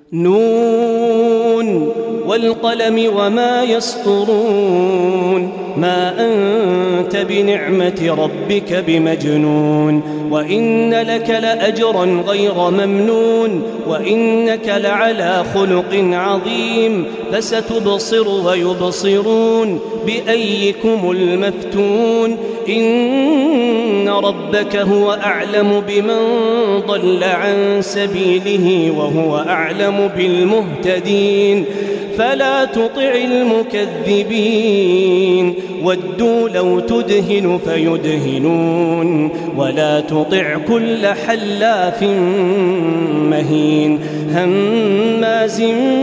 نون والقلم وما يسطرون ما أنت بنعمة ربك بمجنون وإن لك لأجرا غير ممنون وإنك لعلى خلق عظيم فستبصر ويبصرون بأيكم المفتون إن ربك هو أعلم بمن ضل عن سبيله وهو أعلم بالمهتدين فلا تطع المكذبين ودوا لو تدهن فيدهنون ولا تطع كل حلاف مهين هماز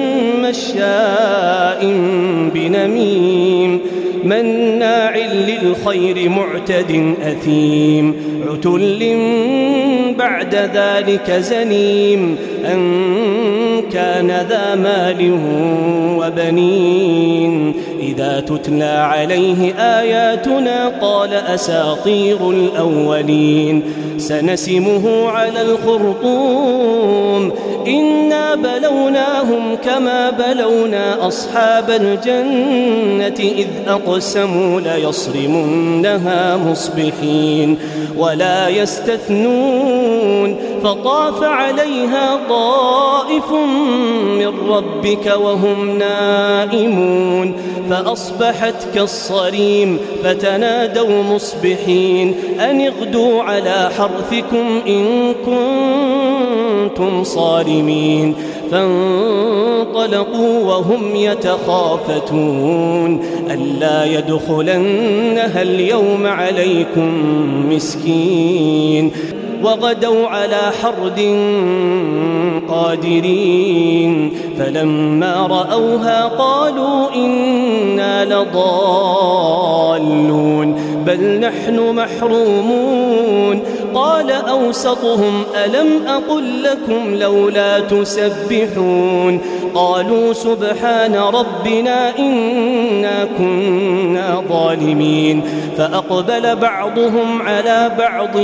مشاء بنميم مناع للخير معتد أثيم عتل بعد ذلك زنيم أن كان ذا مال وبنين إذا تتلى عليه آياتنا قال أساطير الأولين سنسمه على الخرطوم إنا بلوناهم كما بلونا أصحاب الجنة إذ أقسموا ليصرمنها مصبحين ولا يستثنون فطاف عليها طائف من ربك وهم نائمون فأصبحت كالصريم فتنادوا مصبحين أن اغدوا على حرثكم إن كنتم صارمين فانطلقوا وهم يتخافتون ألا يدخلنها اليوم عليكم مسكين وغدوا على حرد قادرين فلما رأوها قالوا إنا لضالون بل نحن محرومون قال أوسطهم ألم أقل لكم لولا تسبحون قالوا سبحان ربنا إنا كنا ظالمين فأقبل بعضهم على بعض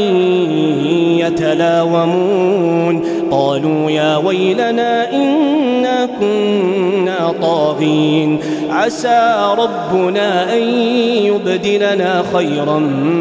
يتلاومون قالوا يا ويلنا إنا كنا طاغين عسى ربنا أن يبدلنا خيرا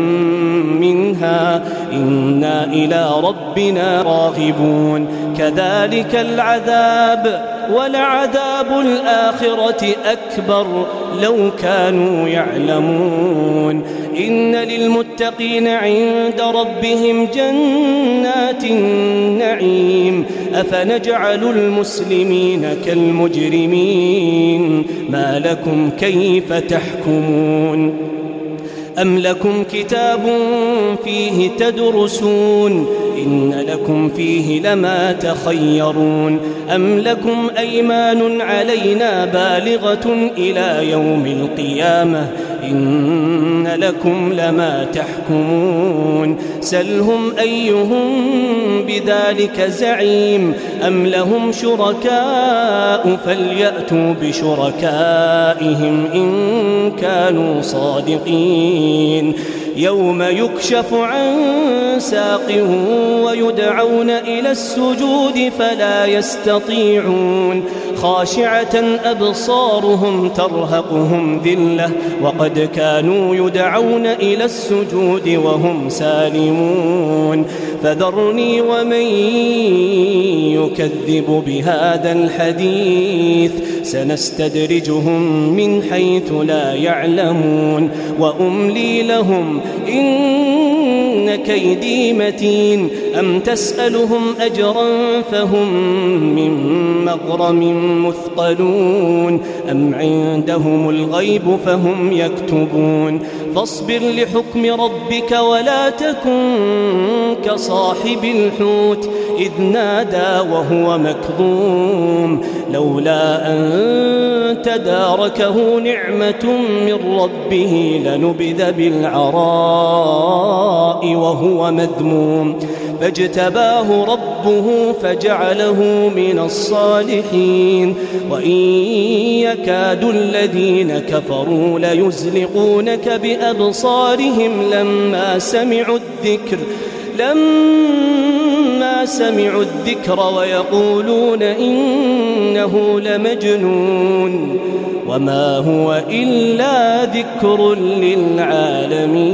منها إنا إلى ربنا راغبون كذلك العذاب ولعذاب الآخرة أكبر لو كانوا يعلمون إن للمتقين عند ربهم جنات النعيم أفنجعل المسلمين كالمجرمين ما لكم كيف تحكمون أم لكم كتاب فيه تدرسون إن لكم فيه لما تخيرون أم لكم أيمان علينا بالغة إلى يوم القيامة إن لكم لما تحكمون سلهم أيهم بذلك زعيم أم لهم شركاء فليأتوا بشركائهم إن كانوا صادقين يوم يكشف عن ساق ويدعون إلى السجود فلا يستطيعون خاشعة أبصارهم ترهقهم ذلة وقد كانوا يدعون إلى السجود وهم سالمون فذرني ومن يكذب بهذا الحديث سنستدرجهم من حيث لا يعلمون وأملي لهم إن كيدي متين أم تسألهم أجرا فهم من مغرم مثقلون أم عندهم الغيب فهم يكتبون فاصبر لحكم ربك ولا تكن كصاحب الحوت إذ نادى وهو مكظوم لولا أن تداركه نعمة من ربه لنبذ بالعراء وهو مذموم فاجتباه ربه فجعله من الصالحين وإن يكاد الذين كفروا ليزلقونك بأبصارهم لما لما سمعوا الذكر ويقولون إنه لمجنون وما هو إلا ذكر للعالمين.